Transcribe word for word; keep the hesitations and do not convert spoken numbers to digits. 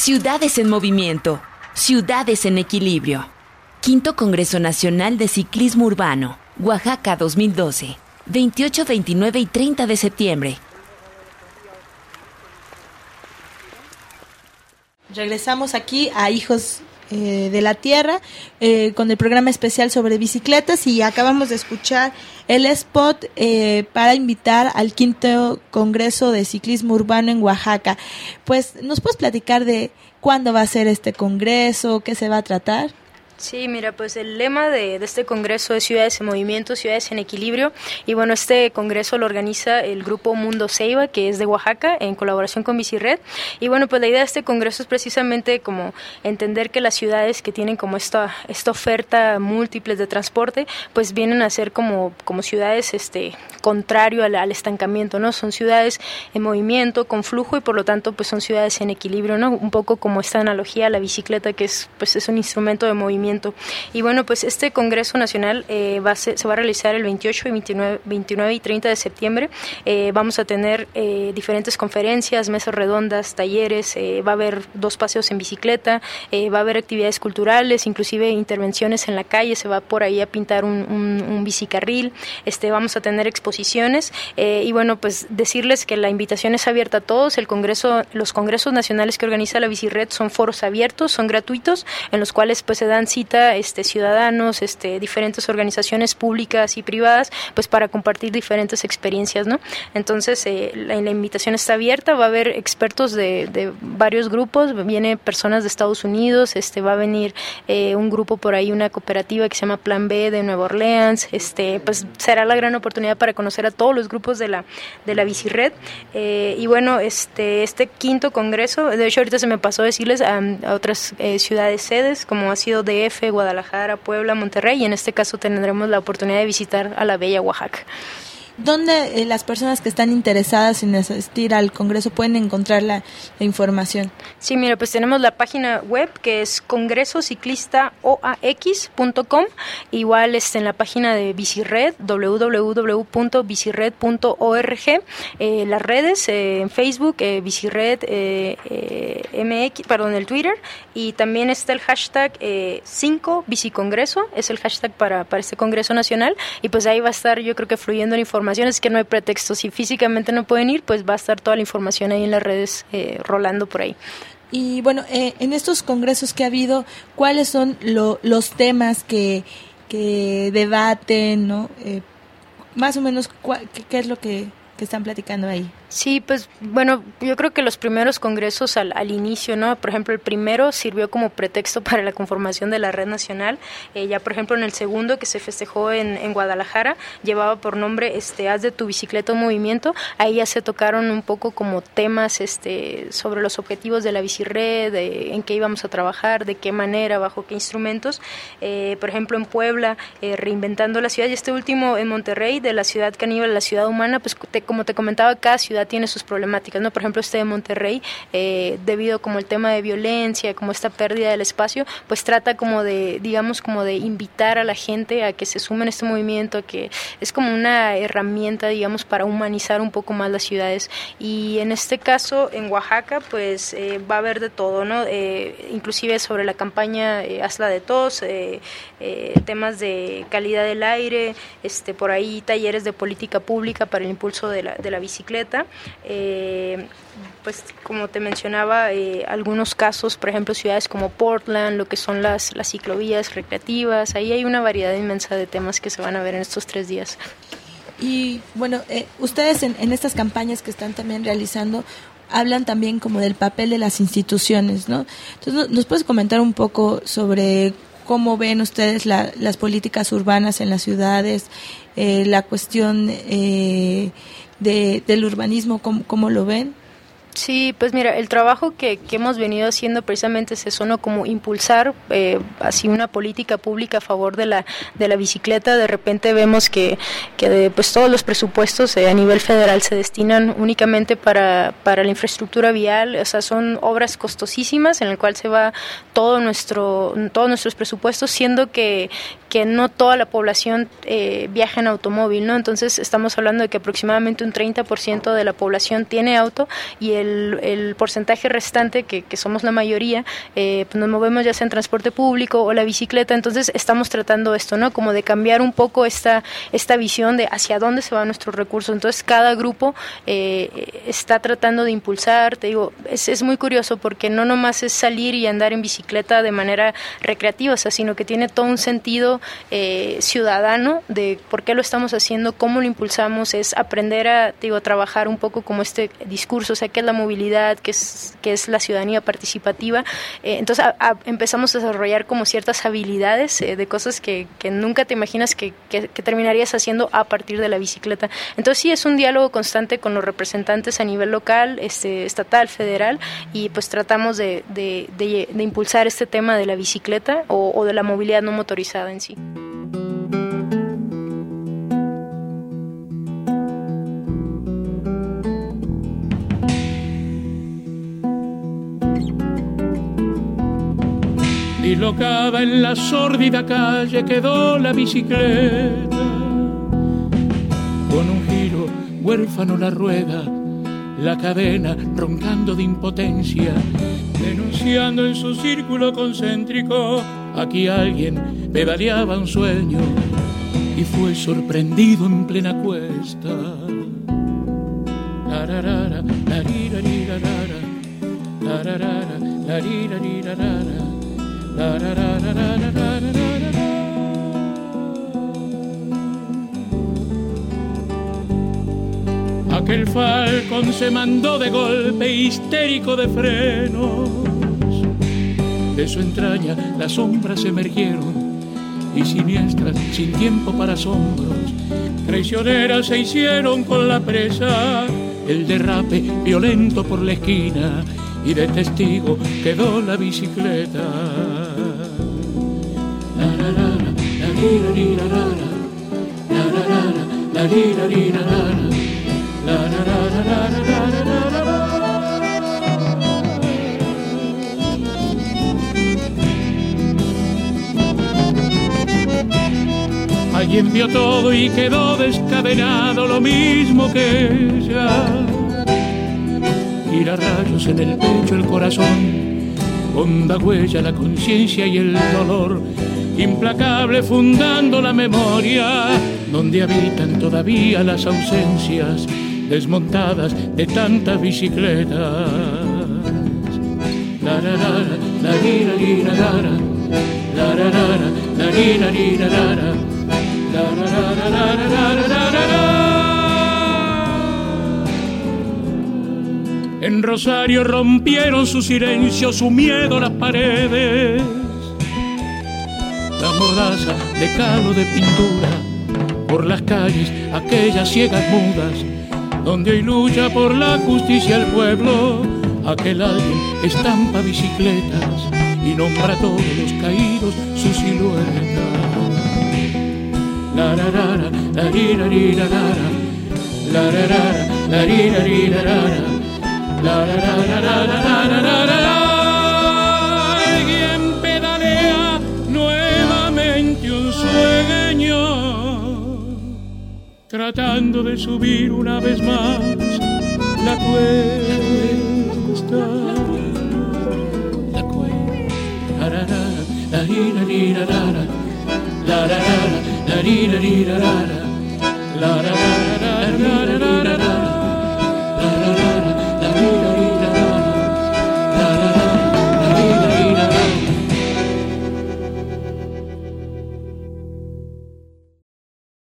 Ciudades en movimiento, ciudades en equilibrio. Quinto Congreso Nacional de Ciclismo Urbano, Oaxaca dos mil doce, veintiocho, veintinueve y treinta de septiembre. Regresamos aquí a Hijos eh, de la Tierra eh, con el programa especial sobre bicicletas y acabamos de escuchar el spot eh, para invitar al quinto Congreso de Ciclismo Urbano en Oaxaca. Pues, ¿nos puedes platicar de cuándo va a ser este congreso, qué se va a tratar? Sí, mira, pues el lema de, de este congreso es Ciudades en Movimiento, Ciudades en Equilibrio, y bueno, este congreso lo organiza el grupo Mundo Ceiba, que es de Oaxaca, en colaboración con Bicirred, y bueno, pues la idea de este congreso es precisamente como entender que las ciudades que tienen como esta, esta oferta múltiples de transporte, pues vienen a ser como, como ciudades este, contrario al, al estancamiento, ¿no? Son ciudades en movimiento, con flujo, y por lo tanto, pues son ciudades en equilibrio, ¿no? Un poco como esta analogía a la bicicleta, que es, pues es un instrumento de movimiento. Y bueno, pues este Congreso Nacional eh, va a ser, se va a realizar el veintiocho, veintinueve, veintinueve y treinta de septiembre. Eh, vamos a tener eh, diferentes conferencias, mesas redondas, talleres, eh, va a haber dos paseos en bicicleta, eh, va a haber actividades culturales, inclusive intervenciones en la calle, se va por ahí a pintar un, un, un bicicarril, este, vamos a tener exposiciones eh, y bueno, pues decirles que la invitación es abierta a todos. El Congreso, los congresos nacionales que organiza la Bicirred son foros abiertos, son gratuitos, en los cuales pues se dan cita este, ciudadanos, este, diferentes organizaciones públicas y privadas, pues para compartir diferentes experiencias, ¿no? Entonces, eh, la, la invitación está abierta, va a haber expertos de, de varios grupos, viene personas de Estados Unidos, este, va a venir eh, un grupo por ahí, una cooperativa que se llama Plan B de Nueva Orleans, este, pues será la gran oportunidad para conocer a todos los grupos de la, de la Bicirred, eh, y bueno, este, este quinto congreso, de hecho ahorita se me pasó decirles a, a otras eh, ciudades sedes, como ha sido D F, Guadalajara, Puebla, Monterrey, y en este caso tendremos la oportunidad de visitar a la bella Oaxaca. ¿Dónde eh, las personas que están interesadas en asistir al Congreso pueden encontrar la, la información? Sí, mira, pues tenemos la página web que es congreso ciclista o a x punto com, igual está en la página de Bicirred, doble u doble u doble u punto bicirred punto org, eh, las redes, eh, en Facebook, eh, Bicirred eh, eh, M X, perdón, el Twitter, y también está el hashtag eh, cinco Bicicongreso, es el hashtag para, para este Congreso Nacional, y pues ahí va a estar, yo creo que fluyendo la información. Es que no hay pretexto, si físicamente no pueden ir, pues va a estar toda la información ahí en las redes eh, rolando por ahí. Y bueno, eh, en estos congresos que ha habido, ¿cuáles son lo, los temas que, que debaten, ¿no? Eh, más o menos, ¿qué, qué es lo que, que están platicando ahí? Sí, pues bueno, yo creo que los primeros congresos al, al inicio, ¿no? Por ejemplo, el primero sirvió como pretexto para la conformación de la red nacional. Eh, ya, por ejemplo, en el segundo, que se festejó en, en Guadalajara, llevaba por nombre este, Haz de tu bicicleta un movimiento. Ahí ya se tocaron un poco como temas este, sobre los objetivos de la Bicirred, de en qué íbamos a trabajar, de qué manera, bajo qué instrumentos. Eh, por ejemplo, en Puebla, eh, reinventando la ciudad. Y este último en Monterrey, de la ciudad caníbal a la ciudad humana, pues te, como te comentaba, cada ciudad tiene sus problemáticas, ¿no? Por ejemplo, este de Monterrey, eh, debido como el tema de violencia, como esta pérdida del espacio, pues trata como de, digamos, como de invitar a la gente a que se sumen a este movimiento, que es como una herramienta, digamos, para humanizar un poco más las ciudades. Y en este caso, en Oaxaca, pues eh, va a haber de todo, ¿no? Eh, inclusive sobre la campaña eh, Hazla de Tos, eh, eh, temas de calidad del aire, este, por ahí talleres de política pública para el impulso de la, de la bicicleta. Eh, pues como te mencionaba, eh, algunos casos, por ejemplo, ciudades como Portland, lo que son las, las ciclovías recreativas, ahí hay una variedad inmensa de temas que se van a ver en estos tres días. Y bueno, eh, ustedes en, en estas campañas que están también realizando, hablan también como del papel de las instituciones, ¿no? Entonces, ¿nos puedes comentar un poco sobre cómo ven ustedes la, las políticas urbanas en las ciudades, eh, la cuestión eh, de, del urbanismo, ¿cómo, cómo lo ven? Sí, pues mira, el trabajo que, que hemos venido haciendo precisamente es eso, ¿no? Como impulsar eh, así una política pública a favor de la de la bicicleta. De repente vemos que, que de, pues todos los presupuestos eh, a nivel federal se destinan únicamente para, para la infraestructura vial, o sea, son obras costosísimas en el cual se va todo nuestro todos nuestros presupuestos, siendo que, que no toda la población eh, viaja en automóvil, ¿no? Entonces estamos hablando de que aproximadamente un treinta por ciento de la población tiene auto y el el, el porcentaje restante, que, que somos la mayoría, eh, pues nos movemos ya sea en transporte público o la bicicleta. Entonces estamos tratando esto, ¿no? Como de cambiar un poco esta, esta visión de hacia dónde se van nuestros recursos. Entonces cada grupo eh, está tratando de impulsar, te digo, es, es muy curioso porque no nomás es salir y andar en bicicleta de manera recreativa, o sea, sino que tiene todo un sentido eh, ciudadano de por qué lo estamos haciendo, cómo lo impulsamos, es aprender a, te digo, a trabajar un poco como este discurso, o sea, qué es la movilidad, qué es, qué es la ciudadanía participativa. Eh, entonces a, a, empezamos a desarrollar como ciertas habilidades eh, de cosas que, que nunca te imaginas que, que, que terminarías haciendo a partir de la bicicleta. Entonces sí, es un diálogo constante con los representantes a nivel local, este, estatal, federal, y pues tratamos de, de, de, de impulsar este tema de la bicicleta o, o de la movilidad no motorizada en sí. Dislocada en la sórdida calle quedó la bicicleta, con un giro huérfano la rueda, la cadena roncando de impotencia, denunciando en su círculo concéntrico, aquí alguien pedaleaba un sueño y fue sorprendido en plena cuesta. Lararara, larirarirarara, lararara, larirarirarara. Aquel falcón se mandó de golpe histérico de frenos, de su entraña las sombras emergieron y siniestras, sin tiempo para asombros, traicioneras se hicieron con la presa. El derrape violento por la esquina y de testigo quedó la bicicleta. La la la la la la la la la alguien vio todo y quedó descadenado, lo mismo que ella. Tira rayos en el pecho, el corazón, honda huella la conciencia y el dolor, implacable fundando la memoria, donde habitan todavía las ausencias desmontadas de tantas bicicletas. La la la la la la la la la la la la la. En Rosario rompieron su silencio, su miedo las paredes, la mordaza de caldo de pintura por las calles, aquellas ciegas mudas, donde hoy lucha por la justicia el pueblo. Aquel alguien estampa bicicletas y nombra a todos los caídos su silueta. La la la la la la la la la la. La, la, la, la, la, la, la, la, la, la. Alguien pedalea nuevamente un sueño, tratando de subir una vez más la cuesta. La cuesta. La la la la la la la la la la la la la la la la la la la la.